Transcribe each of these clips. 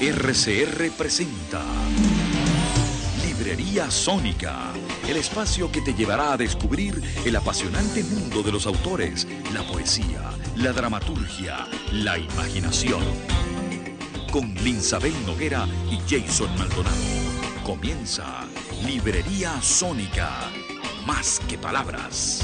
RCR presenta Librería Sónica, el espacio que te llevará a descubrir el apasionante mundo de los autores, la poesía, la dramaturgia, la imaginación. Con Linsabel Noguera y Jason Maldonado. Comienza Librería Sónica, más que palabras.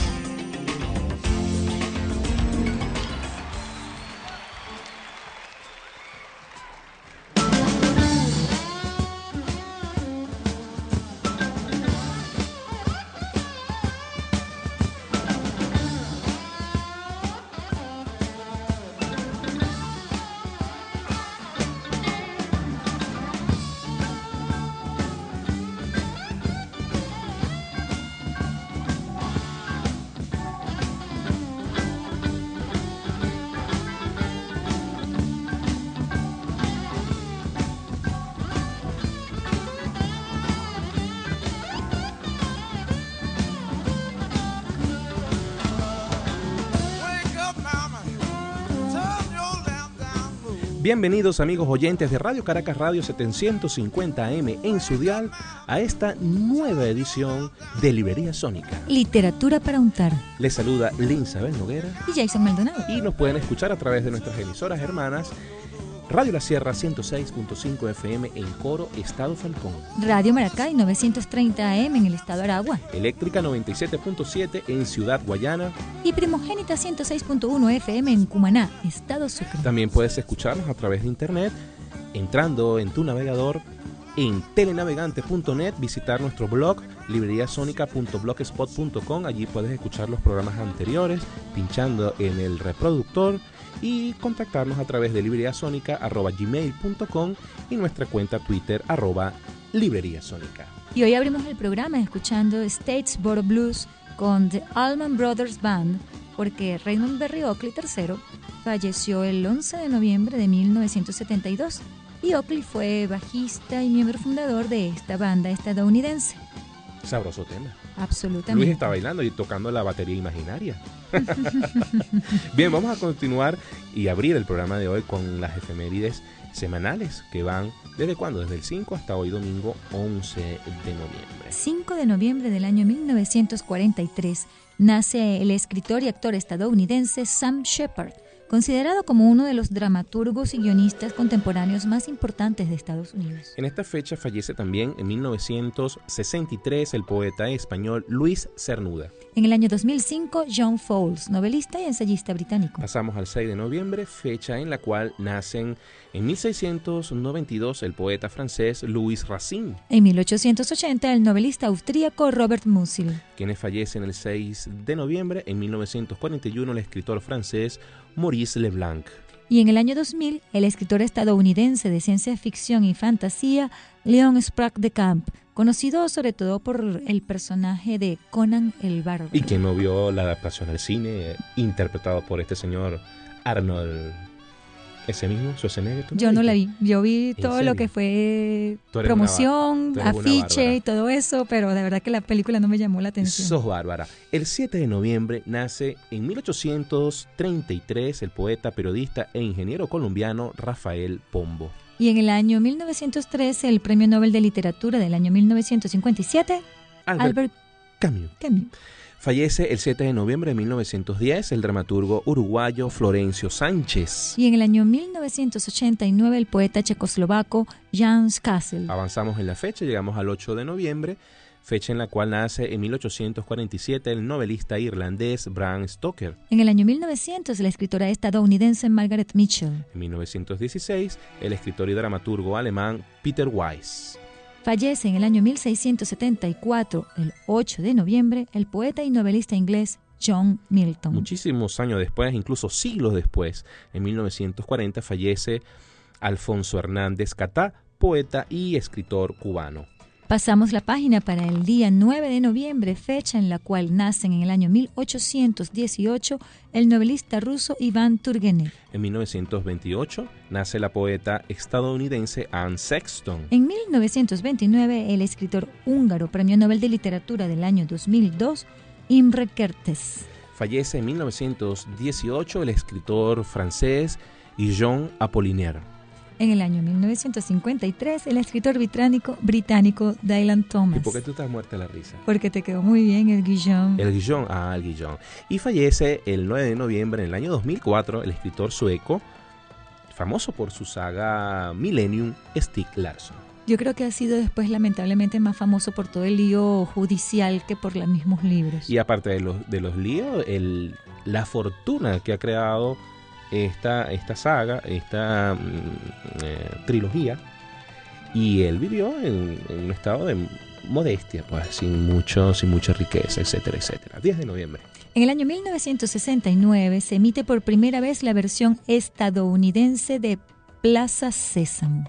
Bienvenidos amigos oyentes de Radio Caracas Radio 750 AM en su dial a esta nueva edición de Librería Sónica. Literatura para untar. Les saluda Linsabel Noguera y Jason Maldonado. Y nos pueden escuchar a través de nuestras emisoras hermanas Radio La Sierra 106.5 FM en Coro, Estado Falcón. Radio Maracay 930 AM en el Estado Aragua. Eléctrica 97.7 en Ciudad Guayana. Y Primogénita 106.1 FM en Cumaná, Estado Sucre. También puedes escucharnos a través de internet, entrando en tu navegador en telenavegante.net, visitar nuestro blog libreriasonica.blogspot.com. Allí puedes escuchar los programas anteriores, pinchando en el reproductor y contactarnos a través de libreriasonica@gmail.com y nuestra cuenta Twitter @libreriasonica. Y hoy abrimos el programa escuchando Statesboro Blues con The Allman Brothers Band, porque Raymond Berry Oakley III falleció el 11 de noviembre de 1972 y Oakley fue bajista y miembro fundador de esta banda estadounidense. Sabroso tema. Absolutamente. Luis está bailando y tocando la batería imaginaria. Bien, vamos a continuar y abrir el programa de hoy con las efemérides semanales que van ¿desde cuándo? Desde el 5 hasta hoy domingo 11 de noviembre. 5 de noviembre del año 1943 nace el escritor y actor estadounidense Sam Shepard, considerado como uno de los dramaturgos y guionistas contemporáneos más importantes de Estados Unidos. En esta fecha fallece también en 1963 el poeta español Luis Cernuda. En el año 2005, John Fowles, novelista y ensayista británico. Pasamos al 6 de noviembre, fecha en la cual nacen en 1692 el poeta francés Louis Racine. En 1880 el novelista austríaco Robert Musil. Quienes fallecen el 6 de noviembre, en 1941 el escritor francés Maurice Leblanc. Y en el año 2000, el escritor estadounidense de ciencia ficción y fantasía, Leon Sprague de Camp, conocido sobre todo por el personaje de Conan el Bárbaro. Y quien no vio la adaptación al cine, interpretado por este señor Arnold, ese mismo, Schwarzenegger. Yo no la vi, yo vi todo lo que fue promoción, afiche y todo eso, pero de verdad que la película no me llamó la atención. Sos bárbara. El 7 de noviembre nace en 1833 el poeta, periodista e ingeniero colombiano Rafael Pombo. Y en el año 1913 el Premio Nobel de Literatura del año 1957, Albert Camus. Fallece el 7 de noviembre de 1910 el dramaturgo uruguayo Florencio Sánchez. Y en el año 1989 el poeta checoslovaco Jan Skázel. Avanzamos en la fecha, llegamos al 8 de noviembre, fecha en la cual nace en 1847 el novelista irlandés Bram Stoker. En el año 1900 la escritora estadounidense Margaret Mitchell. En 1916 el escritor y dramaturgo alemán Peter Weiss. Fallece en el año 1674, el 8 de noviembre, el poeta y novelista inglés John Milton. Muchísimos años después, incluso siglos después, en 1940 fallece Alfonso Hernández Catá, poeta y escritor cubano. Pasamos la página para el día 9 de noviembre, fecha en la cual nacen en el año 1818 el novelista ruso Iván Turgenev. En 1928 nace la poeta estadounidense Anne Sexton. En 1929 el escritor húngaro, Premio Nobel de Literatura del año 2002, Imre Kertész. Fallece en 1918 el escritor francés Guillaume Apollinaire. En el año 1953, el escritor británico Dylan Thomas. ¿Y por qué tú estás muerta de la risa? Porque te quedó muy bien el Guillón. El Guillón, el Guillón. Y fallece el 9 de noviembre en el año 2004 el escritor sueco, famoso por su saga Millennium, Stieg Larsson. Yo creo que ha sido después lamentablemente más famoso por todo el lío judicial que por los mismos libros. Y aparte de los líos, la fortuna que ha creado esta saga, esta trilogía, y él vivió en un estado de modestia, pues sin mucha riqueza, etcétera, etcétera. 10 de noviembre. En el año 1969 se emite por primera vez la versión estadounidense de Plaza Sésamo.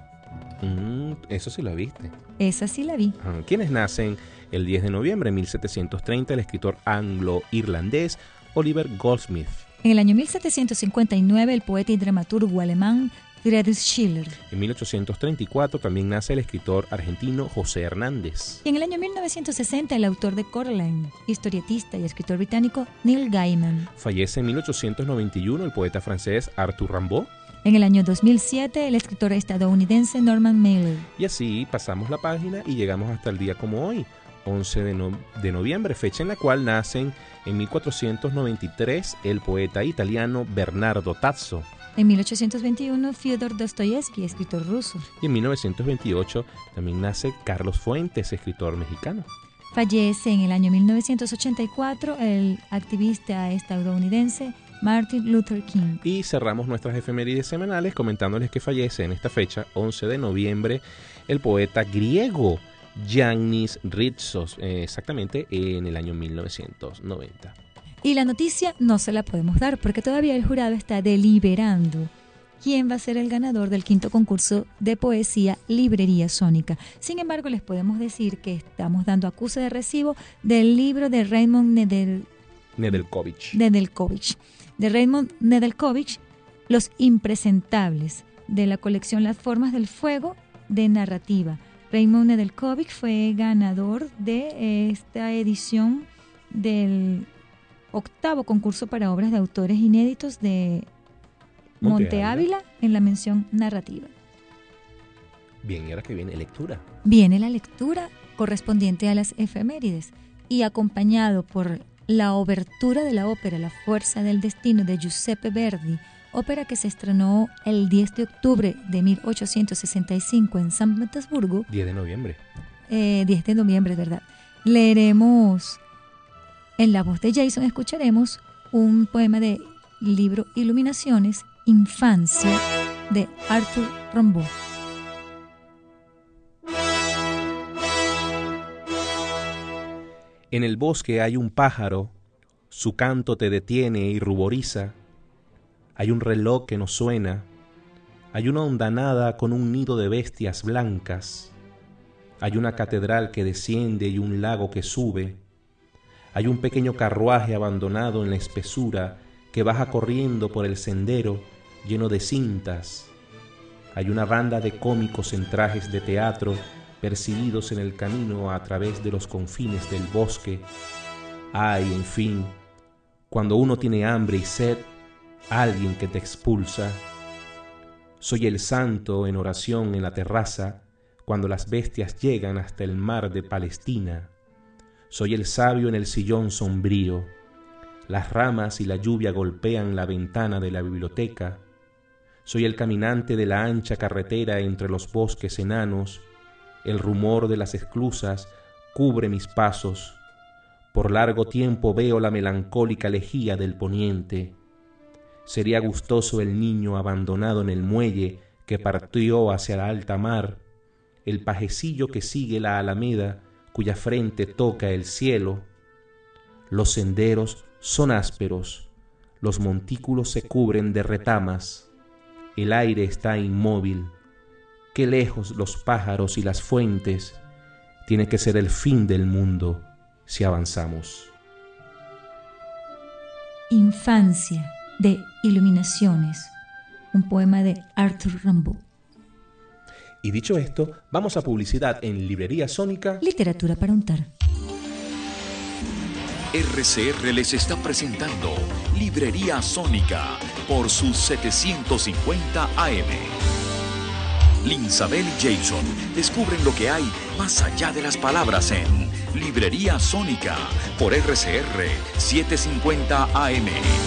Eso sí lo viste. Esa sí la vi. ¿Quiénes nacen el 10 de noviembre de 1730? El escritor anglo-irlandés Oliver Goldsmith. En el año 1759, el poeta y dramaturgo alemán Friedrich Schiller. En 1834 también nace el escritor argentino José Hernández. Y en el año 1960, el autor de Coraline, historietista y escritor británico Neil Gaiman. Fallece en 1891 el poeta francés Arthur Rimbaud. En el año 2007, el escritor estadounidense Norman Mailer. Y así pasamos la página y llegamos hasta el día como hoy, 11 de noviembre, fecha en la cual nacen en 1493 el poeta italiano Bernardo Tazzo. En 1821, Fyodor Dostoyevsky, escritor ruso. Y en 1928 también nace Carlos Fuentes, escritor mexicano. Fallece en el año 1984 el activista estadounidense Martin Luther King. Y cerramos nuestras efemérides semanales comentándoles que fallece en esta fecha, 11 de noviembre, el poeta griego Yannis Ritsos, exactamente en el año 1990. Y la noticia no se la podemos dar porque todavía el jurado está deliberando quién va a ser el ganador del 5º concurso de poesía Librería Sónica. Sin embargo, les podemos decir que estamos dando acuse de recibo del libro de Raymond Nedeljkovic. De Raymond Nedeljkovic, Los Impresentables, de la colección Las Formas del Fuego de narrativa. Raymond Nedeljkovic fue ganador de esta edición del 8º concurso para obras de autores inéditos de Monte Ávila en la mención narrativa. Bien, y ahora que viene lectura. Viene la lectura correspondiente a las efemérides y acompañado por la obertura de la ópera La Fuerza del Destino de Giuseppe Verdi, ópera que se estrenó el 10 de octubre de 1865 en San Petersburgo. 10 de noviembre. 10 de noviembre, ¿verdad? Leeremos, en la voz de Jason, escucharemos un poema de libro Iluminaciones, Infancia, de Arthur Rimbaud. En el bosque hay un pájaro, su canto te detiene y ruboriza. Hay un reloj que no suena, hay una hondanada con un nido de bestias blancas. Hay una catedral que desciende y un lago que sube. Hay un pequeño carruaje abandonado en la espesura que baja corriendo por el sendero lleno de cintas. Hay una banda de cómicos en trajes de teatro perseguidos en el camino a través de los confines del bosque. Hay, en fin, cuando uno tiene hambre y sed, alguien que te expulsa. Soy el santo en oración en la terraza, cuando las bestias llegan hasta el mar de Palestina. Soy el sabio en el sillón sombrío. Las ramas y la lluvia golpean la ventana de la biblioteca. Soy el caminante de la ancha carretera entre los bosques enanos. El rumor de las esclusas cubre mis pasos. Por largo tiempo veo la melancólica lejía del poniente. Sería gustoso el niño abandonado en el muelle que partió hacia la alta mar, el pajecillo que sigue la alameda cuya frente toca el cielo. Los senderos son ásperos, los montículos se cubren de retamas, el aire está inmóvil. Qué lejos los pájaros y las fuentes. Tiene que ser el fin del mundo si avanzamos. Infancia, de Iluminaciones, un poema de Arthur Rimbaud. Y dicho esto, vamos a publicidad en Librería Sónica. Literatura para untar. RCR les está presentando Librería Sónica por sus 750 AM. Linsabel y Jason descubren lo que hay más allá de las palabras en Librería Sónica por RCR 750 AM.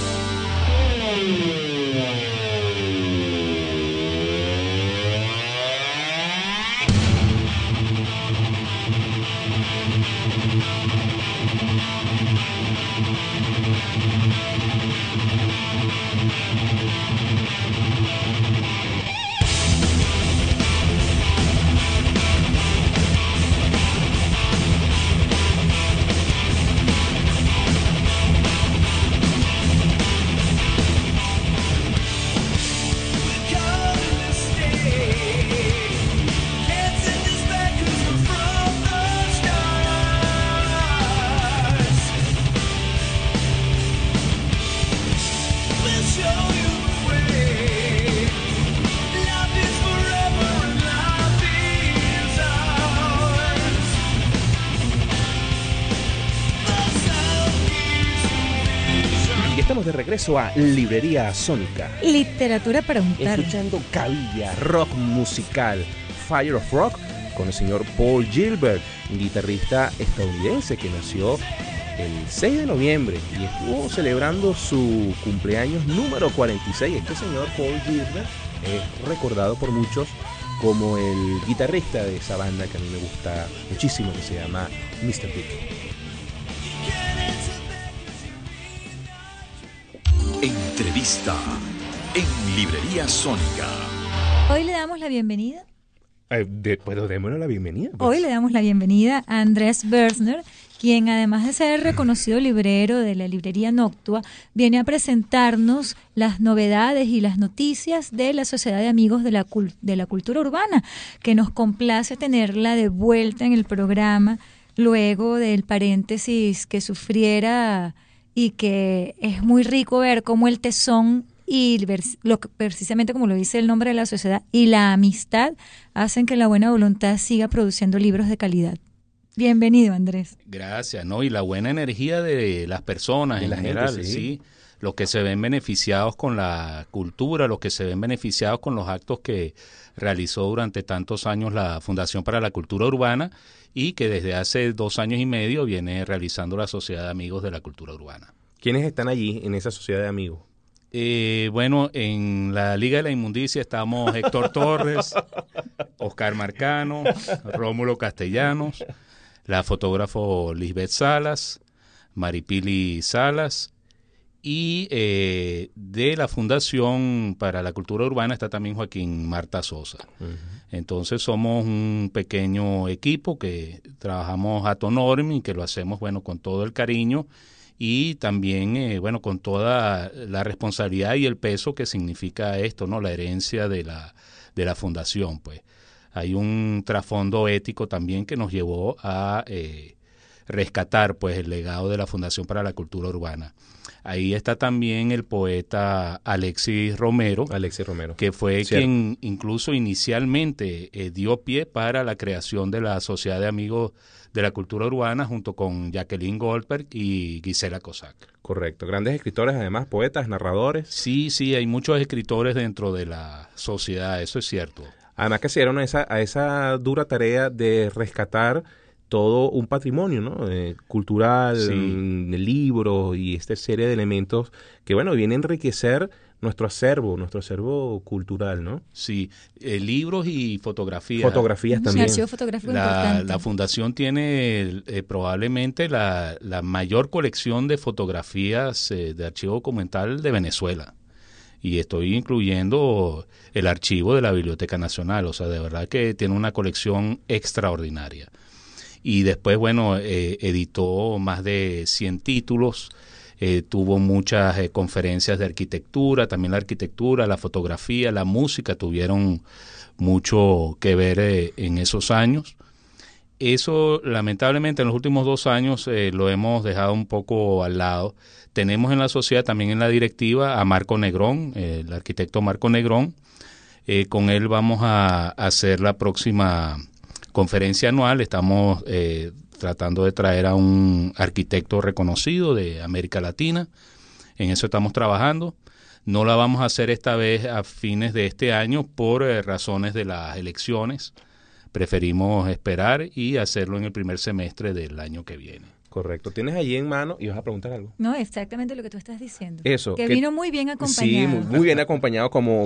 De regreso a Librería Sónica. Literatura para un tarde. Escuchando Cabilla, rock musical, Fire of Rock, con el señor Paul Gilbert, un guitarrista estadounidense que nació el 6 de noviembre y estuvo celebrando su cumpleaños número 46. Este señor Paul Gilbert es recordado por muchos como el guitarrista de esa banda que a mí me gusta muchísimo, que se llama Mr. Big. Entrevista en Librería Sónica. Hoy le damos la bienvenida. Pues démosle la bienvenida. Pues. Hoy le damos la bienvenida a Andrés Berzner, quien además de ser reconocido librero de la librería Noctua, viene a presentarnos las novedades y las noticias de la Sociedad de Amigos de la Cultura Urbana, que nos complace tenerla de vuelta en el programa luego del paréntesis que sufriera, y que es muy rico ver cómo el tesón y precisamente como lo dice el nombre de la sociedad y la amistad hacen que la buena voluntad siga produciendo libros de calidad. Bienvenido, Andrés. Gracias, ¿no? Y la buena energía de las personas en general, gente, sí. Los que se ven beneficiados con la cultura, los que se ven beneficiados con los actos que realizó durante tantos años la Fundación para la Cultura Urbana y que desde hace 2 años y medio viene realizando la Sociedad de Amigos de la Cultura Urbana. ¿Quiénes están allí en esa Sociedad de Amigos? Bueno, en la Liga de la Inmundicia estamos Héctor Torres, Oscar Marcano, Rómulo Castellanos, la fotógrafo Lisbeth Salas, Maripili Salas, y de la Fundación para la Cultura Urbana está también Joaquín Marta Sosa. Uh-huh. Entonces somos un pequeño equipo que trabajamos ad honorem y que lo hacemos, bueno, con todo el cariño y también, bueno, con toda la responsabilidad y el peso que significa esto, ¿no? La herencia de la Fundación, pues. Hay un trasfondo ético también que nos llevó a rescatar, pues, el legado de la Fundación para la Cultura Urbana. Ahí está también el poeta Alexis Romero, que fue quien incluso inicialmente dio pie para la creación de la Sociedad de Amigos de la Cultura Urbana junto con Jacqueline Goldberg y Gisela Cossack. Correcto. Grandes escritores, además, poetas, narradores. Sí, hay muchos escritores dentro de la sociedad, eso es cierto. Además que se dieron a esa dura tarea de rescatar todo un patrimonio, ¿no? Cultural, sí. Libros y esta serie de elementos que, bueno, vienen a enriquecer nuestro acervo cultural, ¿no? Sí, libros y fotografías. Fotografías también. Archivo fotográfico importante. La Fundación tiene probablemente la mayor colección de fotografías de archivo documental de Venezuela. Y estoy incluyendo el archivo de la Biblioteca Nacional, o sea, de verdad que tiene una colección extraordinaria. Y después, bueno, editó más de 100 títulos, tuvo muchas conferencias de arquitectura, también la arquitectura, la fotografía, la música tuvieron mucho que ver en esos años. Eso, lamentablemente, en los últimos 2 años lo hemos dejado un poco al lado. Tenemos en la sociedad, también en la directiva, a Marco Negrón, el arquitecto Marco Negrón. Con él vamos a hacer la próxima conferencia anual. Estamos tratando de traer a un arquitecto reconocido de América Latina. En eso estamos trabajando. No la vamos a hacer esta vez a fines de este año por razones de las elecciones. Preferimos esperar y hacerlo en el primer semestre del año que viene. Correcto. Tienes allí en mano y vas a preguntar algo. No, exactamente lo que tú estás diciendo. Eso. Que vino muy bien acompañado. Sí, muy bien acompañado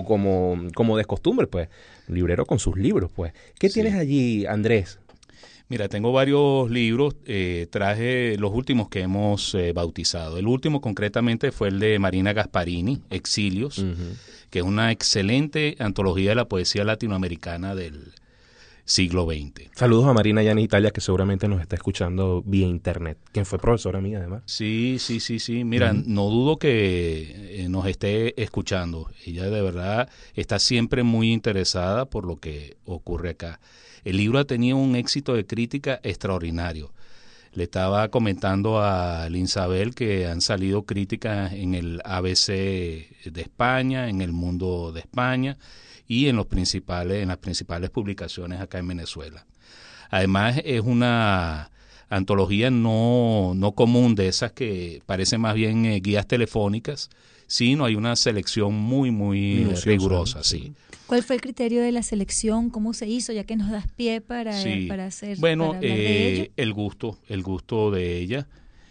como de costumbre, pues. Un librero con sus libros, pues. ¿Qué tienes allí, Andrés? Mira, tengo varios libros. Traje los últimos que hemos bautizado. El último concretamente fue el de Marina Gasparini, Exilios, que es una excelente antología de la poesía latinoamericana del siglo XX. Saludos a Marina allá en Italia, que seguramente nos está escuchando vía internet, quien fue profesora mía además. Sí. Mira, no dudo que nos esté escuchando. Ella de verdad está siempre muy interesada por lo que ocurre acá. El libro ha tenido un éxito de crítica extraordinario. Le estaba comentando a Linsabel que han salido críticas en el ABC de España, en El Mundo de España, y en las principales publicaciones acá en Venezuela. Además, es una antología no común, de esas que parecen más bien guías telefónicas, sino hay una selección muy rigurosa. Sí. ¿Cuál fue el criterio de la selección? ¿Cómo se hizo? Ya que nos das pie para hacer. Bueno, para hablar de ello. el gusto de ella,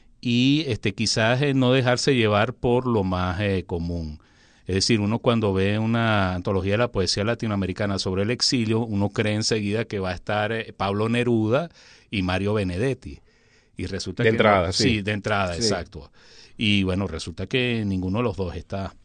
y quizás no dejarse llevar por lo más común. Es decir, uno cuando ve una antología de la poesía latinoamericana sobre el exilio, uno cree enseguida que va a estar Pablo Neruda y Mario Benedetti. Y resulta de que entrada, no. sí. Sí, de entrada, sí. Exacto. Y bueno, resulta que ninguno de los dos está.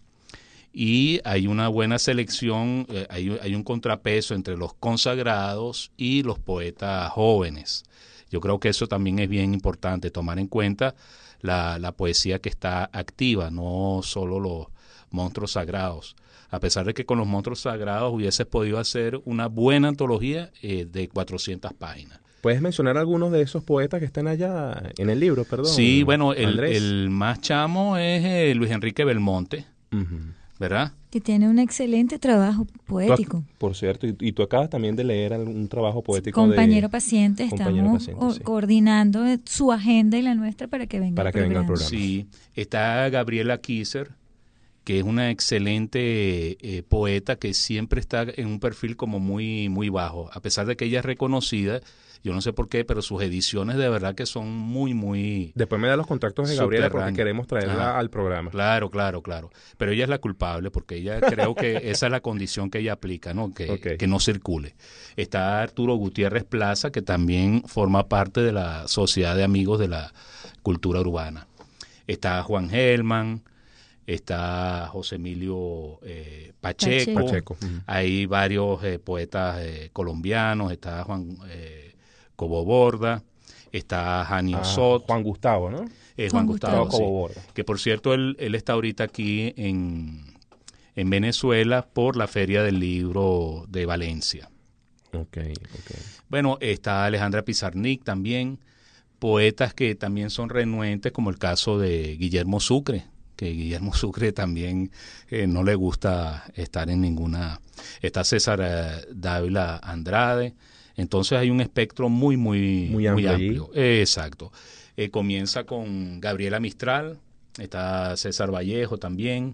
Y hay una buena selección, hay un contrapeso entre los consagrados y los poetas jóvenes. Yo creo que eso también es bien importante, tomar en cuenta la poesía que está activa, no solo los monstruos sagrados. A pesar de que con los monstruos sagrados hubieses podido hacer una buena antología de 400 páginas. ¿Puedes mencionar algunos de esos poetas que están allá en el libro, perdón? Sí, bueno, Andrés. el más chamo es Luis Enrique Belmonte, ¿verdad? Que tiene un excelente trabajo poético. Por cierto, y tú acabas también de leer un trabajo poético Compañero Paciente, Compañero estamos Paciente, sí. coordinando su agenda y la nuestra para que venga al programa. Sí, está Gabriela Kisser, que es una excelente poeta que siempre está en un perfil como muy bajo. A pesar de que ella es reconocida, yo no sé por qué, pero sus ediciones de verdad que son muy... Después me da los contactos de Gabriela porque queremos traerla al programa. Claro. Pero ella es la culpable porque ella creo que esa es la condición que ella aplica, ¿no? Que no circule. Está Arturo Gutiérrez Plaza, que también forma parte de la Sociedad de Amigos de la Cultura Urbana. Está Juan Gelman. Está José Emilio Pacheco. Hay varios poetas colombianos. Está Juan Cobo Borda. Está Janio Sot. Juan Gustavo, ¿no? Juan Gustavo Cobo Borda. Que por cierto, él está ahorita aquí en Venezuela por la Feria del Libro de Valencia. Okay. Bueno, está Alejandra Pizarnik también. Poetas que también son renuentes, como el caso de Guillermo Sucre, que Guillermo Sucre también no le gusta estar en ninguna... Está César Dávila Andrade. Entonces hay un espectro muy amplio. Exacto. Comienza con Gabriela Mistral, está César Vallejo también,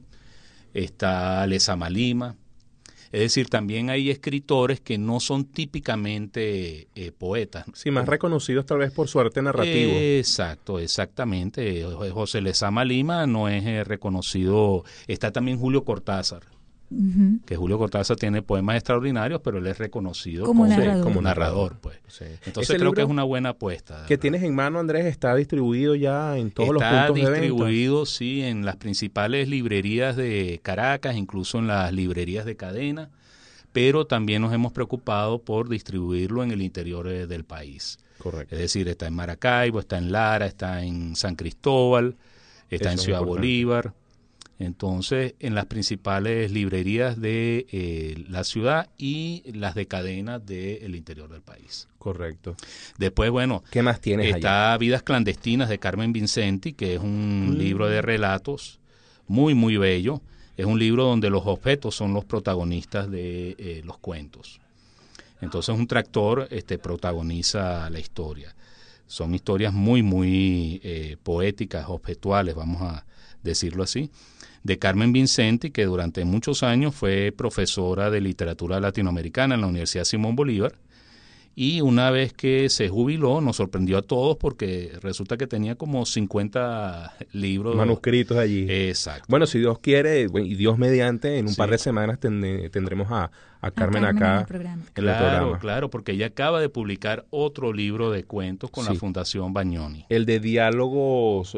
está Lezama Lima. Es decir, también hay escritores que no son típicamente poetas. Sí, más reconocidos tal vez por su arte narrativo. Exactamente. José Lezama Lima no es reconocido. Está también Julio Cortázar, que Julio Cortázar tiene poemas extraordinarios, pero él es reconocido como narrador. Pues. Sí. Entonces creo que es una buena apuesta. ¿Que tienes en mano, Andrés? ¿Está distribuido ya en todos los puntos de venta? Está distribuido, sí, en las principales librerías de Caracas, incluso en las librerías de cadena, pero también nos hemos preocupado por distribuirlo en el interior del país. Correcto. Es decir, está en Maracaibo, está en Lara, está en San Cristóbal, está en Ciudad Bolívar. Entonces, en las principales librerías de la ciudad y las de cadenas del interior del país. Correcto. Después, bueno, ¿qué más tienes está allá? Vidas clandestinas de Carmen Vincenti, que es un libro de relatos muy bello. Es un libro donde los objetos son los protagonistas de los cuentos. Entonces, un tractor protagoniza la historia. Son historias muy poéticas, objetuales, vamos a decirlo así. de Carmen Vincenti, que durante muchos años fue profesora de literatura latinoamericana en la Universidad Simón Bolívar. Y una vez que se jubiló, nos sorprendió a todos porque resulta que tenía como 50 libros. Manuscritos allí. Exacto. Bueno, si Dios quiere, y Dios mediante, en un par de semanas tendremos a Carmen acá en el programa. Claro, porque ella acaba de publicar otro libro de cuentos con la Fundación Bagnoni. El de diálogos,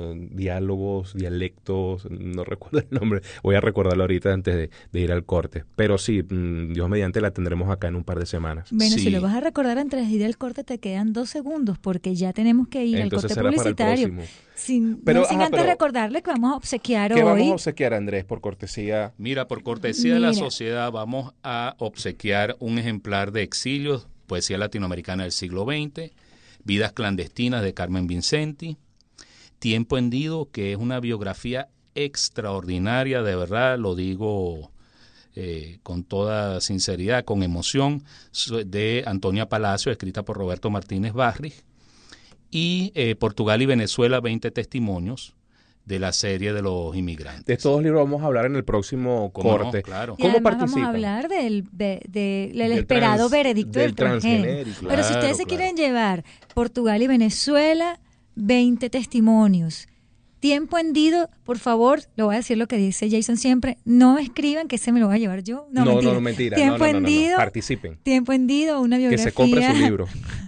dialectos, no recuerdo el nombre. Voy a recordarlo ahorita antes de ir al corte. Pero sí, Dios mediante la tendremos acá en un par de semanas. Bueno, si lo vas a recordar antes de ir al corte, te quedan 2 segundos porque ya tenemos que ir entonces al corte publicitario. Sin antes recordarle que vamos a obsequiar ¿Qué hoy? vamos a obsequiar, Andrés, por cortesía? Mira, por cortesía de la sociedad vamos a obsequiar un ejemplar de Exilios, poesía latinoamericana del siglo XX, Vidas clandestinas de Carmen Vincenti, Tiempo hendido, que es una biografía extraordinaria, de verdad, lo digo con toda sinceridad, con emoción, de Antonia Palacio, escrita por Roberto Martínez Barri, y Portugal y Venezuela, 20 testimonios de la serie de los inmigrantes. De estos 2 libros vamos a hablar en el próximo corte. No, claro. ¿Cómo participan? Vamos a hablar del esperado veredicto del transgénero. Claro, pero si ustedes se quieren llevar Portugal y Venezuela, 20 testimonios. Tiempo hendido, por favor, le voy a decir lo que dice Jason siempre, no escriban que ese me lo voy a llevar yo. No, mentira. Tiempo hendido, participen. Tiempo hendido, una biografía. Que se compre su libro.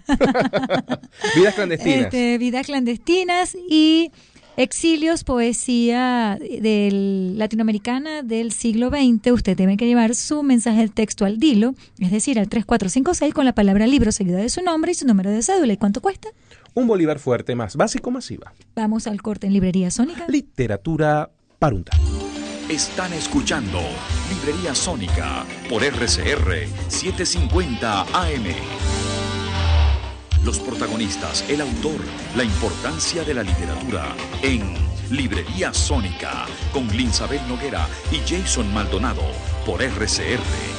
Vidas clandestinas. Vidas clandestinas y Exilios, poesía latinoamericana del siglo XX. Usted tiene que llevar su mensaje de texto al DILO, es decir, al 3456 con la palabra libro seguida de su nombre y su número de cédula. ¿Y cuánto cuesta? Un bolívar fuerte más básico masiva. Vamos al corte en Librería Sónica. Literatura para untar. Están escuchando Librería Sónica por RCR 750 AM. Los protagonistas, el autor, la importancia de la literatura en Librería Sónica con Linsabel Noguera y Jason Maldonado por RCR.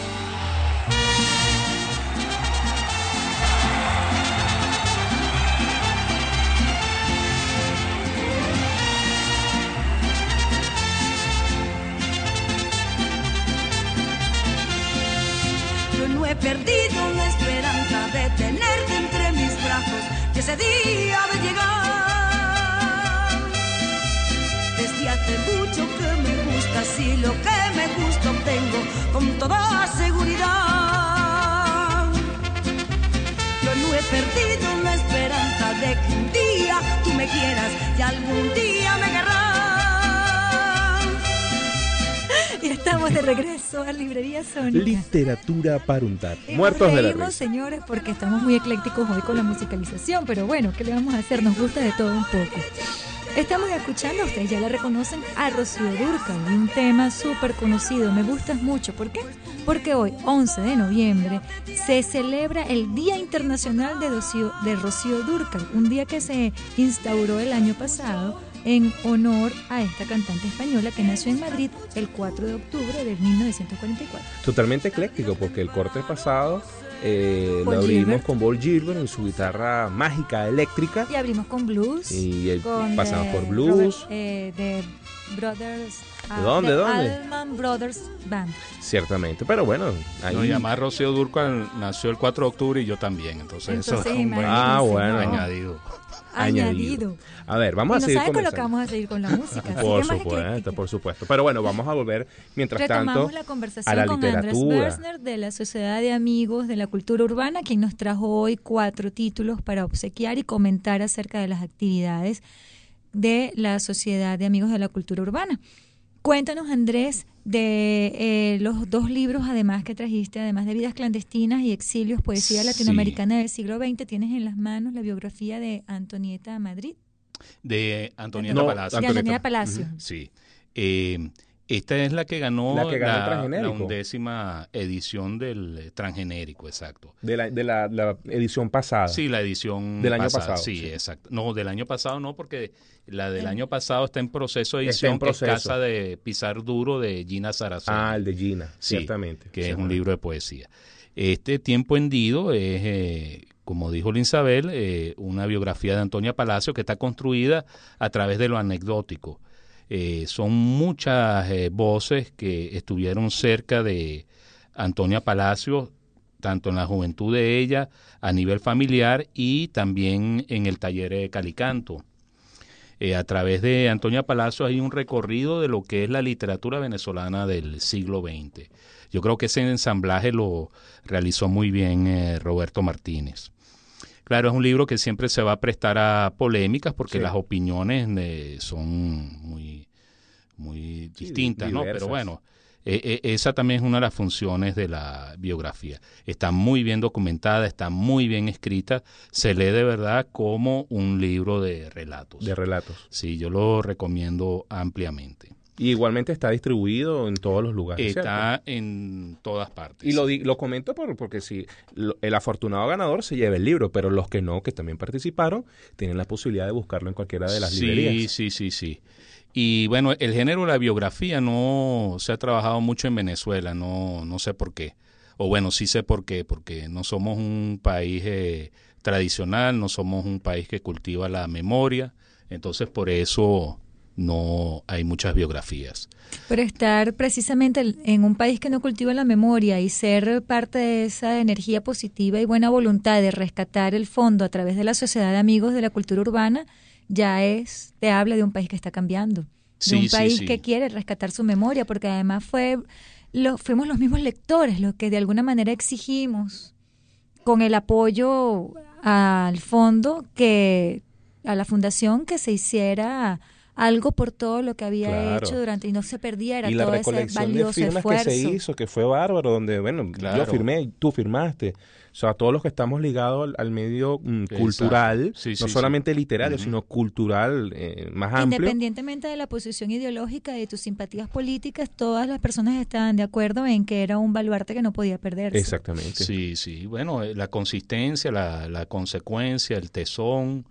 Yo no he perdido la esperanza de tenerte entre mis brazos, que ese día de llegar. Desde hace mucho que me gustas y lo que me gusta obtengo con toda seguridad. Yo no he perdido la esperanza de que un día tú me quieras y algún día me querrás. Y estamos de regreso a Librería Sónica. Literatura para untar. Muertos de la risa. Señores, porque estamos muy eclécticos hoy con la musicalización, pero bueno, ¿qué le vamos a hacer? Nos gusta de todo un poco. Estamos escuchando, ustedes ya la reconocen, a Rocío Dúrcal, y un tema súper conocido. Me gustas mucho. ¿Por qué? Porque hoy, 11 de noviembre, se celebra el Día Internacional de Rocío Dúrcal, un día que se instauró el año pasado en honor a esta cantante española que nació en Madrid el 4 de octubre de 1944. Totalmente ecléctico, porque el corte pasado lo abrimos con Paul Gilbert en su guitarra mágica eléctrica. Y abrimos con blues. Y pasamos por blues. De Brothers. ¿De dónde? Allman Brothers Band. Ciertamente, pero bueno. Ahí... No, y además Rocío Dúrcal nació el 4 de octubre y yo también. Entonces eso es un buen añadido. A ver, vamos a seguir con lo que vamos a seguir con la música. Por supuesto. Pero bueno, vamos a volver mientras tanto la conversación a la con literatura. Andrés Bersner de la Sociedad de Amigos de la Cultura Urbana, quien nos trajo hoy 4 títulos para obsequiar y comentar acerca de las actividades de la Sociedad de Amigos de la Cultura Urbana. Cuéntanos, Andrés, de los 2 libros además que trajiste, además de Vidas clandestinas y Exilios, poesía latinoamericana del siglo XX. ¿Tienes en las manos la biografía de Antonieta Madrid? De Antonieta Palacio. De Antonieta Palacio. Sí. Esta es la que ganó la 11ª edición del transgenérico, exacto. De la edición pasada. Sí, la edición del año pasado. Sí, exacto. No, del año pasado no, porque la del año pasado está en proceso de edición, que es Casa de Pisar Duro de Gina Saraceno. Ah, el de Gina, ciertamente. Que es un libro de poesía. Este Tiempo hendido es, como dijo Linsabel, una biografía de Antonia Palacio que está construida a través de lo anecdótico. Son muchas voces que estuvieron cerca de Antonia Palacios, tanto en la juventud de ella, a nivel familiar y también en el taller de Calicanto. A través de Antonia Palacios hay un recorrido de lo que es la literatura venezolana del siglo XX. Yo creo que ese ensamblaje lo realizó muy bien Roberto Martínez. Claro, es un libro que siempre se va a prestar a polémicas porque las opiniones son muy distintas, ¿no? Pero bueno, esa también es una de las funciones de la biografía. Está muy bien documentada, está muy bien escrita, se lee de verdad como un libro de relatos. De relatos. Sí, yo lo recomiendo ampliamente. Y igualmente está distribuido en todos los lugares. Está ¿cierto? En todas partes. Y lo comento porque si el afortunado ganador se lleva el libro, pero los que no, que también participaron, tienen la posibilidad de buscarlo en cualquiera de las librerías. Sí. Y bueno, el género de la biografía no se ha trabajado mucho en Venezuela, no sé por qué. O bueno, sí sé por qué, porque no somos un país tradicional, no somos un país que cultiva la memoria, entonces por eso no hay muchas biografías. Pero estar precisamente en un país que no cultiva la memoria y ser parte de esa energía positiva y buena voluntad de rescatar el fondo a través de la Sociedad de Amigos de la Cultura Urbana, te habla de un país que está cambiando, de un país que quiere rescatar su memoria, porque además fuimos los mismos lectores los que de alguna manera exigimos, con el apoyo al fondo, a la fundación, que se hiciera algo por todo lo que había hecho durante y no se perdiera y todo la ese recolección valioso de firmas esfuerzo que se hizo, que fue bárbaro, donde yo firmé, tú firmaste, o sea, todos los que estamos ligados al medio cultural, no solamente literario, sino cultural más amplio. Independientemente de la posición ideológica y de tus simpatías políticas, todas las personas estaban de acuerdo en que era un baluarte que no podía perderse. Exactamente. Sí, bueno, la consistencia, la consecuencia, el tesón,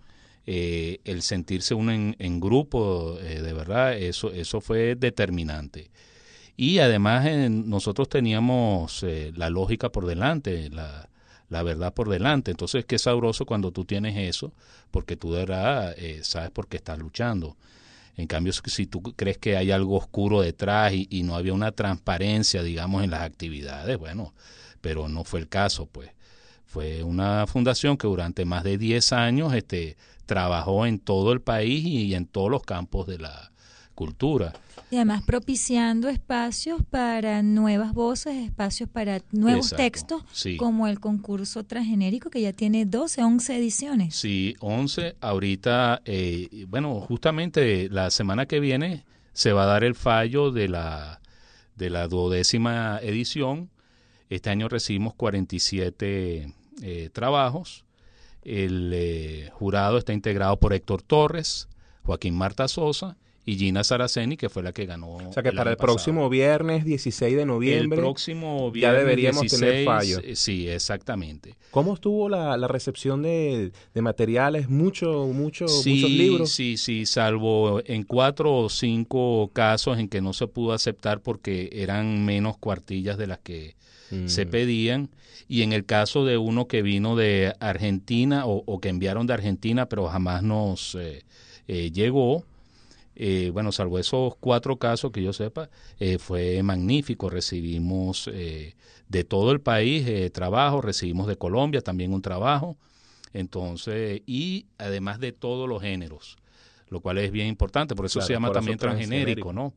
el sentirse uno en grupo, de verdad, eso fue determinante. Y además nosotros teníamos la lógica por delante, la verdad por delante. Entonces, qué sabroso cuando tú tienes eso, porque tú de verdad sabes por qué estás luchando. En cambio, si tú crees que hay algo oscuro detrás y no había una transparencia, digamos, en las actividades, bueno, pero no fue el caso, pues. Fue una fundación que durante más de 10 años trabajó en todo el país y en todos los campos de la cultura. Y además propiciando espacios para nuevas voces, espacios para nuevos textos, como el concurso transgenérico, que ya tiene 11 ediciones. Sí, 11. Ahorita, bueno, justamente la semana que viene se va a dar el fallo de la 12ª edición. Este año recibimos 47 trabajos. El jurado está integrado por Héctor Torres, Joaquín Marta Sosa y Gina Saraceni, que fue la que ganó. O sea que para el próximo viernes 16 de noviembre ya deberíamos 16, tener fallo. Sí, exactamente. ¿Cómo estuvo la recepción de materiales? Muchos libros. Sí, salvo en 4 o 5 casos en que no se pudo aceptar porque eran menos cuartillas de las que se pedían. Y en el caso de uno que vino de Argentina o que enviaron de Argentina pero jamás nos llegó, bueno, salvo esos 4 casos que yo sepa, fue magnífico. Recibimos de todo el país trabajo, recibimos de Colombia también un trabajo, entonces, y además de todos los géneros, lo cual es bien importante, por eso se llama también transgenérico, ¿no?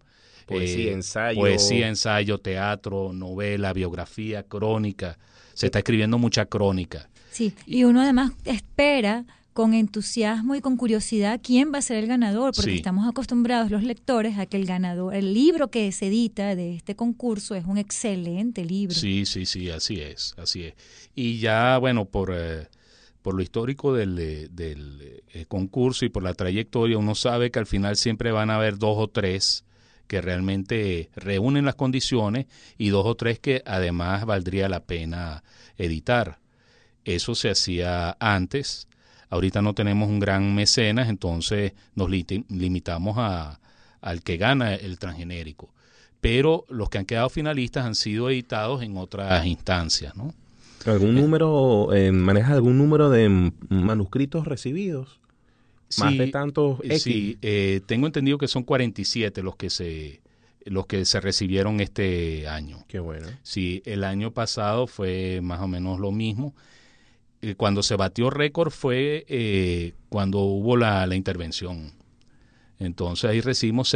Poesía, ensayo, teatro, novela, biografía, crónica. Se está escribiendo mucha crónica. Sí, y uno además espera con entusiasmo y con curiosidad quién va a ser el ganador, porque estamos acostumbrados los lectores a que el libro que se edita de este concurso es un excelente libro. Sí, así es. Y ya, bueno, por lo histórico del concurso y por la trayectoria, uno sabe que al final siempre van a haber 2 o 3 que realmente reúnen las condiciones y 2 o 3 que además valdría la pena editar. Eso se hacía antes. Ahorita no tenemos un gran mecenas, entonces nos limitamos al que gana el transgenérico. Pero los que han quedado finalistas han sido editados en otras instancias, ¿no? ¿Algún número, maneja algún número de manuscritos recibidos? más de tantos X. Sí, tengo entendido que son 47 los que se recibieron este año. Qué bueno. Sí, el año pasado fue más o menos lo mismo. Cuando se batió récord fue cuando hubo la intervención. Entonces ahí recibimos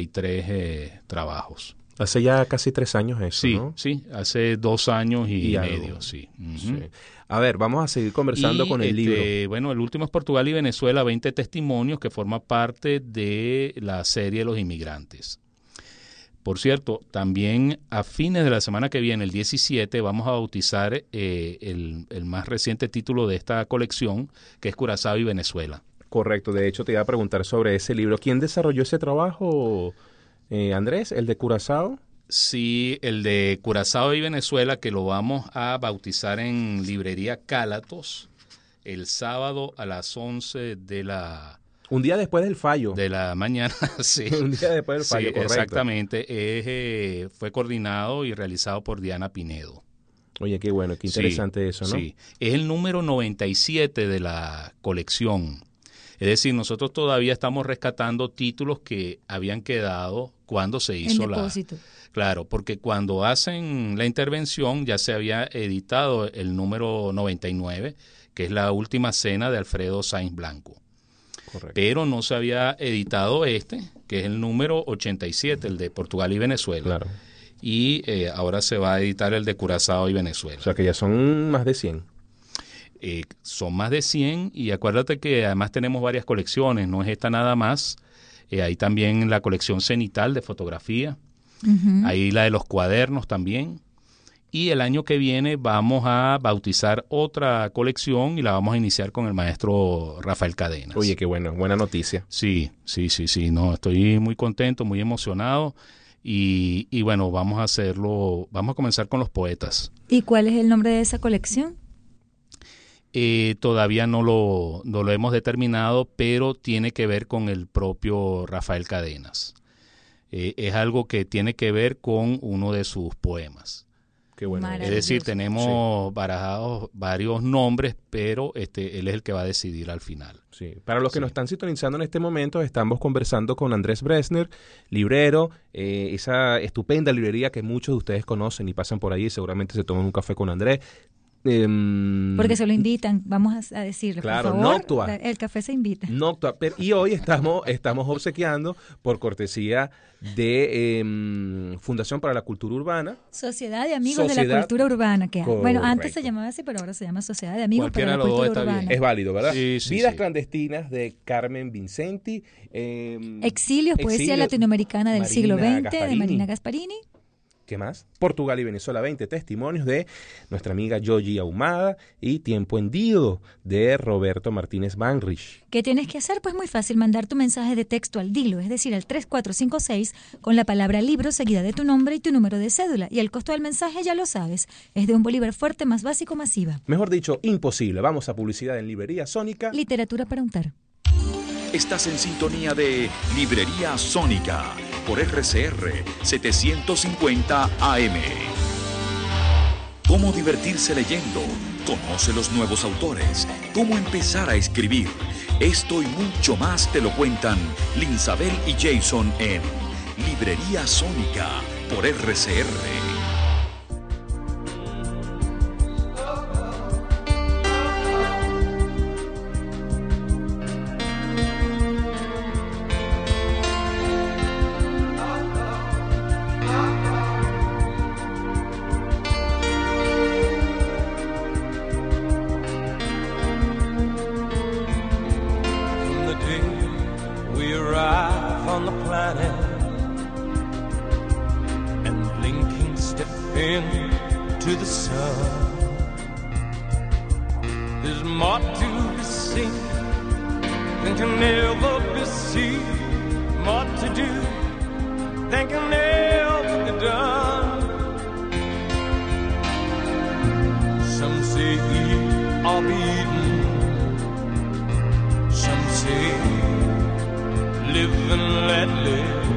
73 trabajos. Hace ya casi 3 años eso, Sí, ¿no? sí, hace 2 años y medio, algo. sí. Sí. A ver, vamos a seguir conversando con el libro. Bueno, el último es Portugal y Venezuela, 20 testimonios, que forma parte de la serie de los inmigrantes. Por cierto, también a fines de la semana que viene, el 17, vamos a bautizar el más reciente título de esta colección, que es Curazao y Venezuela. Correcto, de hecho te iba a preguntar sobre ese libro. ¿Quién desarrolló ese trabajo, Andrés? ¿El de Curazao? Sí, el de Curazao y Venezuela, que lo vamos a bautizar en Librería Cálatos el sábado a las 11 de la... Un día después del fallo. De la mañana, sí. Un día después del fallo, sí, correcto. Exactamente. Fue coordinado y realizado por Diana Pinedo. Oye, qué bueno, qué interesante eso, ¿no? Sí, es el número 97 de la colección. Es decir, nosotros todavía estamos rescatando títulos que habían quedado cuando se hizo en depósito. Claro, porque cuando hacen la intervención ya se había editado el número 99, que es la última cena de Alfredo Sáenz Blanco. Correcto. Pero no se había editado que es el número 87, el de Portugal y Venezuela. Claro. Y ahora se va a editar el de Curazao y Venezuela. O sea que ya son más de 100. Son más de 100 y acuérdate que además tenemos varias colecciones, no es esta nada más. Hay también la colección cenital de fotografía, ahí la de los cuadernos también. Y el año que viene vamos a bautizar otra colección y la vamos a iniciar con el maestro Rafael Cadenas. Oye, qué bueno, buena noticia. Sí, no, estoy muy contento, muy emocionado y bueno, vamos a comenzar con los poetas. ¿Y cuál es el nombre de esa colección? Todavía no lo hemos determinado, pero tiene que ver con el propio Rafael Cadenas. Es algo que tiene que ver con uno de sus poemas. Qué bueno. Es decir, tenemos barajados varios nombres, pero él es el que va a decidir al final. Sí. Para los que nos están sintonizando en este momento, estamos conversando con Andrés Bressner, librero, esa estupenda librería que muchos de ustedes conocen y pasan por ahí y seguramente se toman un café con Andrés. Porque se lo invitan, vamos a decirle, claro, por favor, Noctua. el café se invita. Noctua. Y hoy estamos obsequiando, por cortesía de Fundación para la Cultura Urbana. Sociedad de Amigos de la Cultura Urbana. Que, bueno, antes se llamaba así, pero ahora se llama Sociedad de Amigos para la Cultura Urbana. Es válido, ¿verdad? Sí, Vidas clandestinas de Carmen Vincenti. Exilios, poesía latinoamericana del siglo XX, de Marina Gasparini. ¿Qué más? Portugal y Venezuela, 20 testimonios de nuestra amiga Yogi Ahumada y Tiempo Hendido de Roberto Martínez Banrich. ¿Qué tienes que hacer? Pues muy fácil, mandar tu mensaje de texto al DILO, es decir, al 3456 con la palabra libro seguida de tu nombre y tu número de cédula. Y el costo del mensaje ya lo sabes, es de un bolívar fuerte más básico masiva. Mejor dicho, imposible. Vamos a publicidad en Librería Sónica. Literatura para untar. Estás en sintonía de Librería Sónica por RCR 750 AM. ¿Cómo divertirse leyendo? Conoce los nuevos autores. ¿Cómo empezar a escribir? Esto y mucho más te lo cuentan Linsabel y Jason en Librería Sónica por RCR.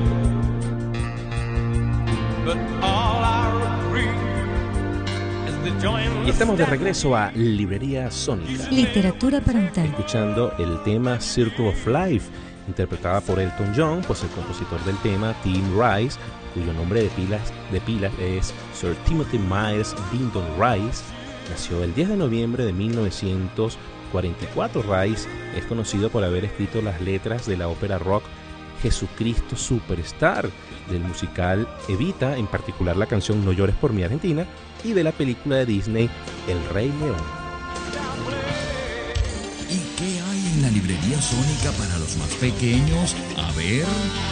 But all I regret is the Y estamos de regreso a Librería Sónica, Literatura parental. escuchando el tema Circle of Life, interpretada por Elton John, pues el compositor del tema, Tim Rice, cuyo nombre de pilas es Sir Timothy Miles Vinton Rice, nació el 10 de noviembre de 1944. Rice es conocido por haber escrito las letras de la ópera rock Jesucristo Superstar, del musical Evita, en particular la canción No llores por mi Argentina, y de la película de Disney El Rey León. ¿Y qué hay en la librería Sónica para los más pequeños? A ver.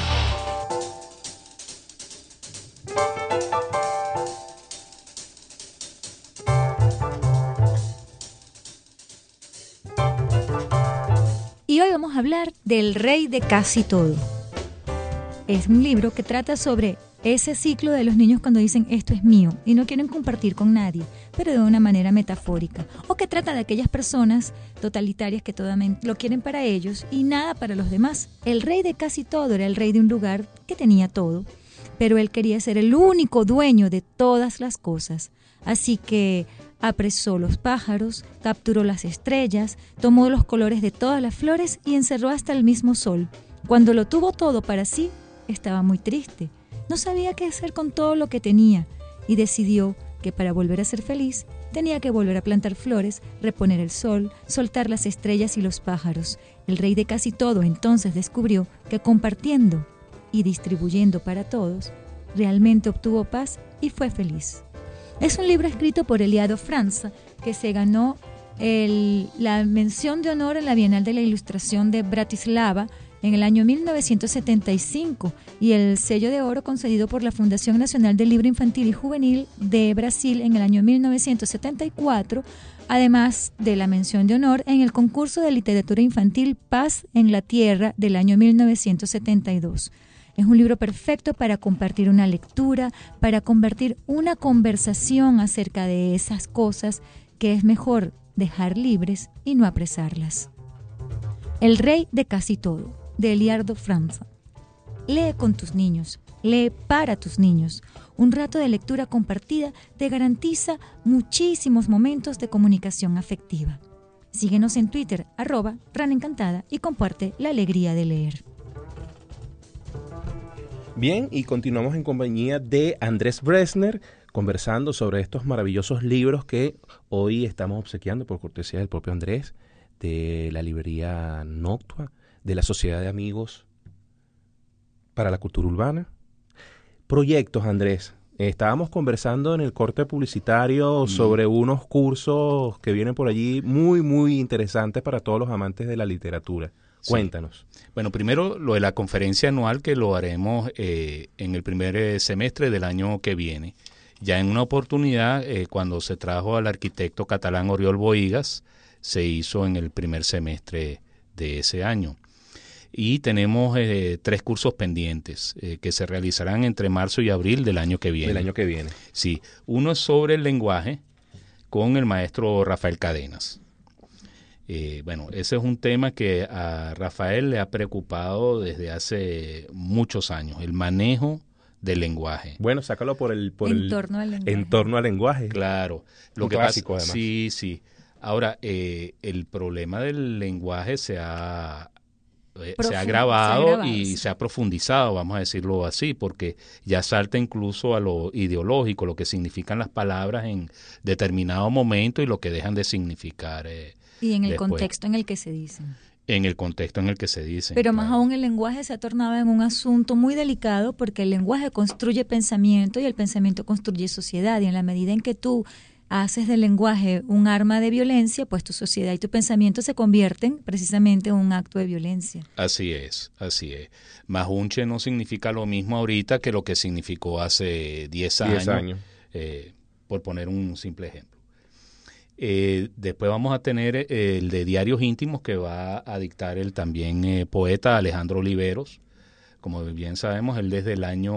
Y hoy vamos a hablar del Rey de casi todo. Es un libro que trata sobre ese ciclo de los niños cuando dicen esto es mío y no quieren compartir con nadie, pero de una manera metafórica. O que trata de aquellas personas totalitarias que todo lo quieren para ellos y nada para los demás. El rey de casi todo era el rey de un lugar que tenía todo, pero él quería ser el único dueño de todas las cosas. Así que apresó los pájaros, capturó las estrellas, tomó los colores de todas las flores y encerró hasta el mismo sol. Cuando lo tuvo todo para sí, estaba muy triste. No sabía qué hacer con todo lo que tenía y decidió que para volver a ser feliz tenía que volver a plantar flores, reponer el sol, soltar las estrellas y los pájaros. El rey de casi todo entonces descubrió que compartiendo y distribuyendo para todos, realmente obtuvo paz y fue feliz. Es un libro escrito por Eliade Franza, que se ganó la mención de honor en la Bienal de la Ilustración de Bratislava en el año 1975 y el sello de oro concedido por la Fundación Nacional del Libro Infantil y Juvenil de Brasil en el año 1974, además de la mención de honor en el concurso de literatura infantil Paz en la Tierra del año 1972. Es un libro perfecto para compartir una lectura, para compartir una conversación acerca de esas cosas que es mejor dejar libres y no apresarlas. El rey de casi todo, de Eliade Franza. Lee con tus niños, lee para tus niños. Un rato de lectura compartida te garantiza muchísimos momentos de comunicación afectiva. Síguenos en Twitter, @RanaEncantada, y comparte la alegría de leer. Bien, y continuamos en compañía de Andrés Bressner, conversando sobre estos maravillosos libros que hoy estamos obsequiando por cortesía del propio Andrés, de la librería Noctua, de la Sociedad de Amigos para la Cultura Urbana. Proyectos, Andrés. Estábamos conversando en el corte publicitario sobre unos cursos que vienen por allí muy, muy interesantes para todos los amantes de la literatura. Sí. Cuéntanos. Bueno, primero lo de la conferencia anual, que lo haremos en el primer semestre del año que viene. Ya en una oportunidad, cuando se trajo al arquitecto catalán Oriol Bohigas, se hizo en el primer semestre de ese año. Y tenemos 3 cursos pendientes que se realizarán entre marzo y abril del año que viene. Del año que viene. Sí. Uno es sobre el lenguaje con el maestro Rafael Cadenas. Bueno, ese es un tema que a Rafael le ha preocupado desde hace muchos años, el manejo del lenguaje. Bueno, sácalo por el entorno al lenguaje. Claro. Lo que básico, pasa, además. Sí. Ahora, el problema del lenguaje se ha agravado y se ha profundizado, vamos a decirlo así, porque ya salta incluso a lo ideológico, lo que significan las palabras en determinado momento y lo que dejan de significar y en el después. Contexto en el que se dicen. En el contexto en el que se dicen. Pero más aún el lenguaje se ha tornado en un asunto muy delicado, porque el lenguaje construye pensamiento y el pensamiento construye sociedad, y en la medida en que tú haces del lenguaje un arma de violencia, pues tu sociedad y tu pensamiento se convierten precisamente en un acto de violencia. Así es. Majunche no significa lo mismo ahorita que lo que significó hace 10 años. Por poner un simple ejemplo. Después vamos a tener el de Diarios Íntimos, que va a dictar el también poeta Alejandro Oliveros. Como bien sabemos, él desde el año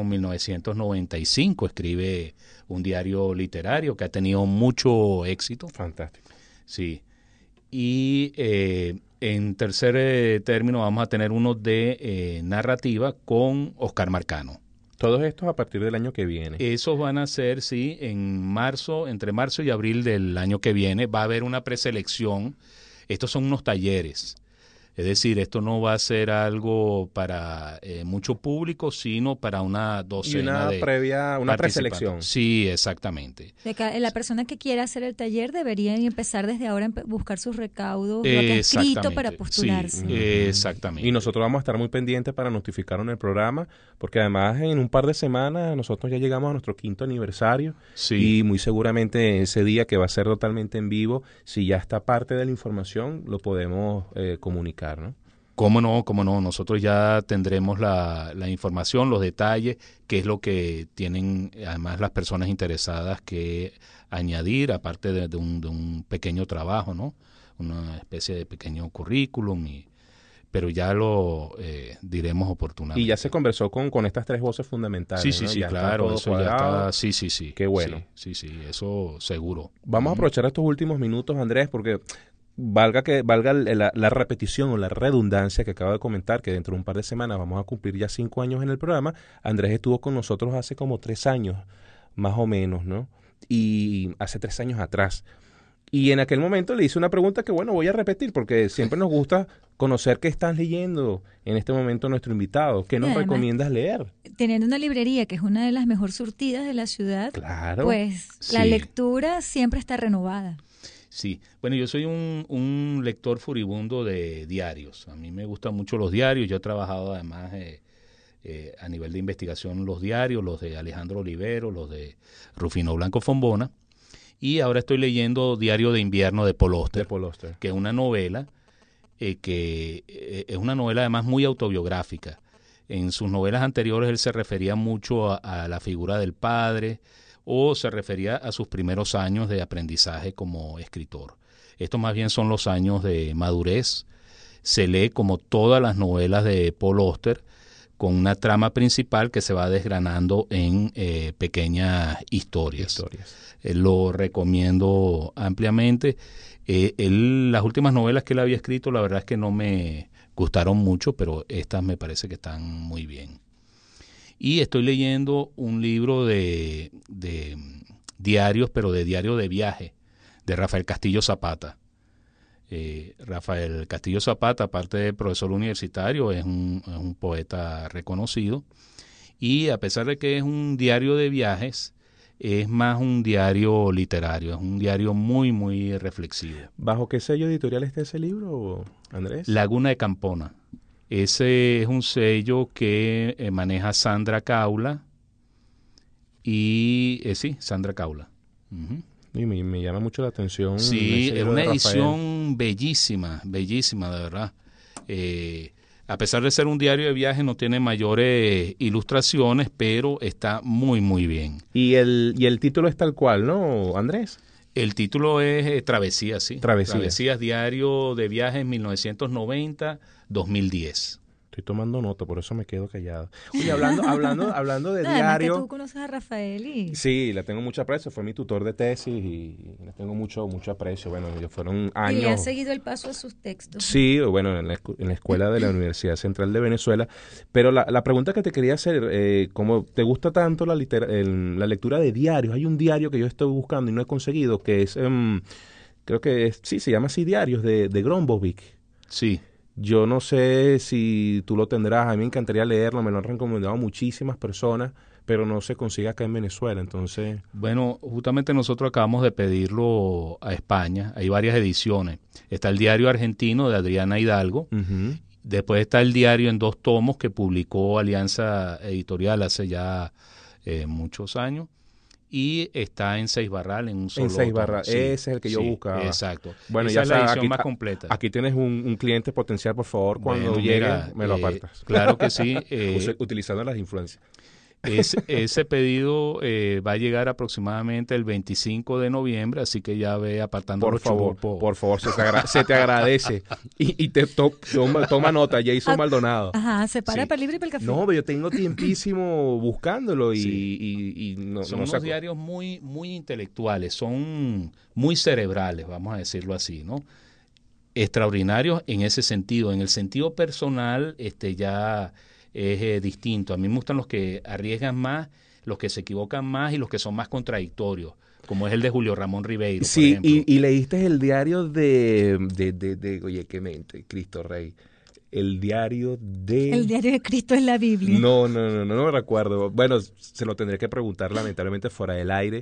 1995 escribe un diario literario que ha tenido mucho éxito. Fantástico. Sí. Y en tercer término vamos a tener uno de narrativa con Oscar Marcano. Todos estos a partir del año que viene. Esos van a ser, sí, en marzo, entre marzo y abril del año que viene. Va a haber una preselección. Estos son unos talleres. Es decir, esto no va a ser algo para mucho público, sino para una docena de una preselección. Sí, exactamente. La persona que quiera hacer el taller debería empezar desde ahora a buscar sus recaudos, lo que ha escrito para postularse. Sí, exactamente. Y nosotros vamos a estar muy pendientes para notificar en el programa, porque además en un par de semanas nosotros ya llegamos a nuestro 5º aniversario. Sí. Y muy seguramente ese día, que va a ser totalmente en vivo, si ya está parte de la información, lo podemos comunicar, ¿no? ¿Cómo no? Nosotros ya tendremos la información, los detalles, qué es lo que tienen además las personas interesadas que añadir, aparte de un pequeño trabajo, ¿no? Una especie de pequeño currículum, pero ya lo diremos oportunamente. Y ya se conversó con estas 3 voces fundamentales, Sí, ¿no? sí, Ya claro, está eso todo cuadrado. ya está, sí. Qué bueno. Sí, eso seguro. Vamos a aprovechar estos últimos minutos, Andrés, porque valga la repetición o la redundancia que acabo de comentar, que dentro de un par de semanas vamos a cumplir ya 5 años en el programa. Andrés estuvo con nosotros hace como 3 años, más o menos, ¿no? Y hace 3 años atrás. Y en aquel momento le hice una pregunta que, bueno, voy a repetir, porque siempre nos gusta conocer qué estás leyendo en este momento nuestro invitado. ¿Qué nos recomiendas leer? Teniendo una librería que es una de las mejor surtidas de la ciudad, claro, pues la lectura siempre está renovada. Sí, bueno, yo soy un lector furibundo de diarios. A mí me gustan mucho los diarios. Yo he trabajado además a nivel de investigación los diarios, los de Alejandro Olivero, los de Rufino Blanco Fombona. Y ahora estoy leyendo Diario de Invierno de Paul Auster, que es una novela que es una novela además muy autobiográfica. En sus novelas anteriores él se refería mucho a la figura del padre, o se refería a sus primeros años de aprendizaje como escritor. Estos más bien son los años de madurez. Se lee como todas las novelas de Paul Auster, con una trama principal que se va desgranando en pequeñas historias. Lo recomiendo ampliamente. Las últimas novelas que él había escrito, la verdad es que no me gustaron mucho, pero estas me parece que están muy bien. Y estoy leyendo un libro de diarios, pero de diario de viaje, de Rafael Castillo Zapata. Rafael Castillo Zapata, aparte de profesor universitario, es un poeta reconocido. Y a pesar de que es un diario de viajes, es más un diario literario, es un diario muy, muy reflexivo. ¿Bajo qué sello editorial está ese libro, Andrés? Laguna de Campona. Ese es un sello que maneja Sandra Caula y sí, Sandra Caula. Uh-huh. Y me llama mucho la atención. Sí, es una edición bellísima, de verdad. A pesar de ser un diario de viaje, no tiene mayores ilustraciones, pero está muy, muy bien. Y el título es tal cual, ¿no, Andrés? El título es Travesías, sí. Travesías, diario de viajes 1990-2010. Estoy tomando nota, por eso me quedo callado. Oye, hablando de diario... que tú conoces a Rafael y... Sí, le tengo mucho aprecio. Fue mi tutor de tesis y le tengo mucho aprecio. Bueno, fueron años... ¿Y le has seguido el paso a sus textos? Sí, bueno, en la escuela de la Universidad Central de Venezuela. Pero la pregunta que te quería hacer, como te gusta tanto la lectura de diarios, hay un diario que yo estoy buscando y no he conseguido, que es, creo que se llama así, Diarios de Grombovic. Sí. Yo no sé si tú lo tendrás, a mí me encantaría leerlo, me lo han recomendado muchísimas personas, pero no se consigue acá en Venezuela, entonces... Bueno, justamente nosotros acabamos de pedirlo a España, hay varias ediciones. Está el Diario Argentino de Adriana Hidalgo, uh-huh. Después está el diario en 2 tomos que publicó Alianza Editorial hace ya muchos años. Y está en 6 Barral, en un solo. En 6 Barral, sí, ese es el que yo buscaba. Exacto. Bueno, esa ya es la edición aquí, más completa. Aquí tienes un cliente potencial, por favor, cuando llegue me lo apartas. Claro que sí. Utilizando las influencias. Ese pedido va a llegar aproximadamente el 25 de noviembre, así que ya ve apartando los churros. Por favor, se te agradece. Y te toma nota, Jason Maldonado. Ajá, se para para el libro y para el café. No, pero yo tengo tiempísimo buscándolo y no son unos diarios muy, muy intelectuales, son muy cerebrales, vamos a decirlo así, ¿no? Extraordinarios en ese sentido. En el sentido personal, ya es distinto. A mí me gustan los que arriesgan más, los que se equivocan más y los que son más contradictorios, como es el de Julio Ramón Ribeiro, por Sí, ejemplo. y leíste el diario de oye, qué mente, Cristo Rey. El diario de Cristo en la Biblia. No me recuerdo. Bueno, se lo tendré que preguntar lamentablemente fuera del aire,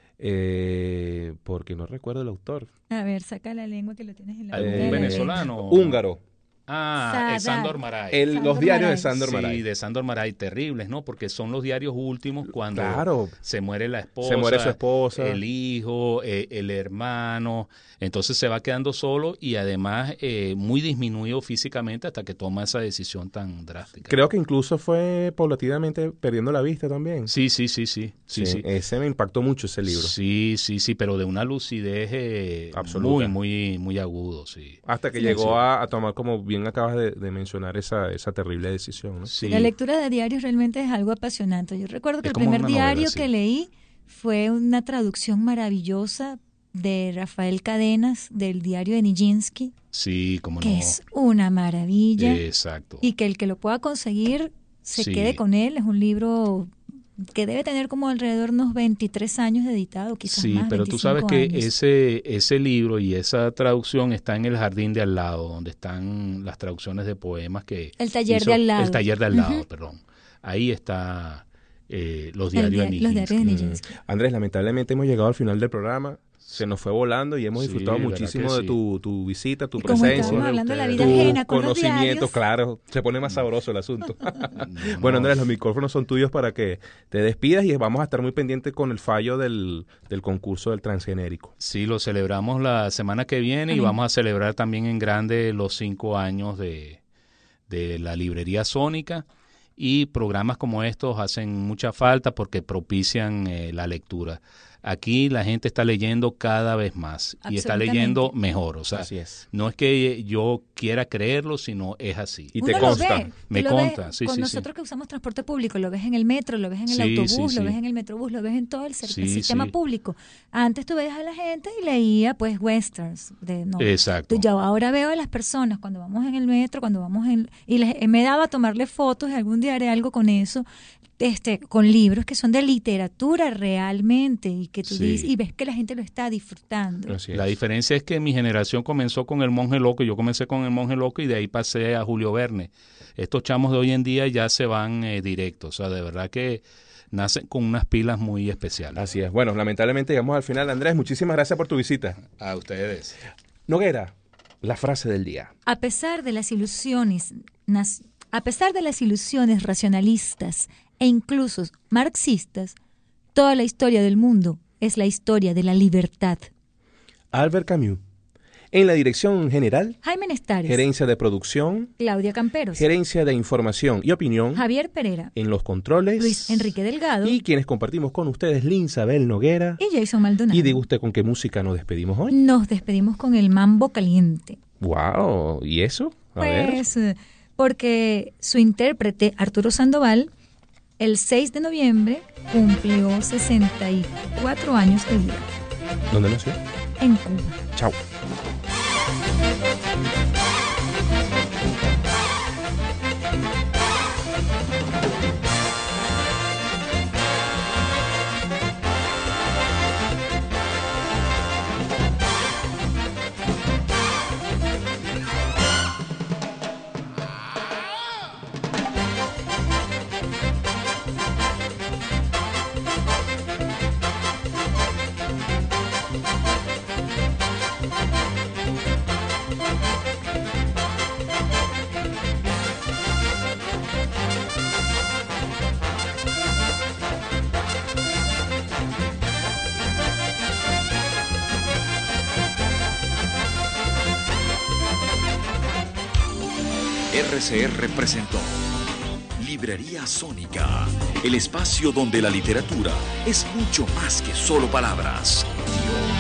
porque no recuerdo el autor. A ver, saca la lengua que lo tienes en la ¿Algún punta de la venezolano? Húngaro. Sadat. Es Sándor Márai. Los diarios de Sándor Márai. Sí, de Sándor Márai, terribles, ¿no? Porque son los diarios últimos cuando Claro. se muere la esposa, Se muere su esposa, el hijo, el hermano. Entonces se va quedando solo y además muy disminuido físicamente hasta que toma esa decisión tan drástica. Creo que incluso fue paulatinamente perdiendo la vista también. Sí. Ese me impactó mucho, ese libro. Sí, pero de una lucidez Absoluta. muy agudo, sí. Hasta que Sí, llegó sí. a tomar, como bien acabas de mencionar, esa terrible decisión, ¿no? Sí. La lectura de diarios realmente es algo apasionante. Yo recuerdo que Es el como primer una novela, diario sí. que leí fue una traducción maravillosa de Rafael Cadenas del diario de Nijinsky, Sí, como que no. es una maravilla. Exacto. Y que el que lo pueda conseguir se Sí. quede con él. Es un libro que debe tener como alrededor de unos 23 años de editado, quizás Sí, más, pero tú 25 sabes que años. ese libro y esa traducción está en el jardín de al lado, donde están las traducciones de poemas que El taller hizo- de al lado. El taller de al lado, Ujú. perdón. Ahí está los diarios de Los diarios de Nijinsky. Nijinsky. Andrés, lamentablemente hemos llegado al final del programa. Se nos fue volando y hemos Sí, disfrutado verdad muchísimo que de sí. tu visita, tu Y como presencia, estábamos hablando de la vida tu ajena con los conocimiento, diarios, claro. Se pone más sabroso el asunto. No, Bueno, no. Andrés, los micrófonos son tuyos para que te despidas y vamos a estar muy pendientes con el fallo del concurso del transgenérico. Sí, lo celebramos la semana que viene y Amén. vamos a celebrar también en grande los 5 años de la librería Sónica, y programas como estos hacen mucha falta porque propician la lectura. Aquí la gente está leyendo cada vez más y está Absolutamente. leyendo mejor. O sea, Así es. no es que yo quiera creerlo, sino es así. Y uno te lo consta. ve, Me tú lo ves consta, sí, con sí, nosotros que usamos transporte público, lo ves en el metro, lo ves en el Sí, autobús, sí, lo sí. ves en el metrobús, lo ves en todo el Sí, sistema sí. público. Antes tú veías a la gente y leía pues westerns. Exacto. Yo ahora veo a las personas cuando vamos en el metro, cuando vamos me daba a tomarle fotos y algún día haré algo con eso. Con libros que son de literatura realmente y que tú Sí. dices, y ves que la gente lo está disfrutando. Así es. La diferencia es que mi generación comenzó con El Monje Loco, yo comencé con El Monje Loco y de ahí pasé a Julio Verne. Estos chamos de hoy en día ya se van directos, o sea, de verdad que nacen con unas pilas muy especiales. Así es. Bueno, lamentablemente llegamos al final. Andrés, muchísimas gracias por tu visita. A ustedes. Noguera, la frase del día. A pesar de las ilusiones racionalistas e incluso marxistas, toda la historia del mundo es la historia de la libertad. Albert Camus. En la dirección general, Jaime Nestares, gerencia de producción, Claudia Camperos, gerencia de información y opinión, Javier Pereira, en los controles, Luis Enrique Delgado y quienes compartimos con ustedes, Linsabel Noguera. y Jason Maldonado. Y diga usted con qué música nos despedimos hoy. Nos despedimos con el Mambo Caliente. Wow, ¿y eso? A ver. Pues porque su intérprete Arturo Sandoval el 6 de noviembre cumplió 64 años de vida ¿Dónde nació? en Cuba. Chao. RCR presentó Librería Sónica, el espacio donde la literatura es mucho más que solo palabras. Dios.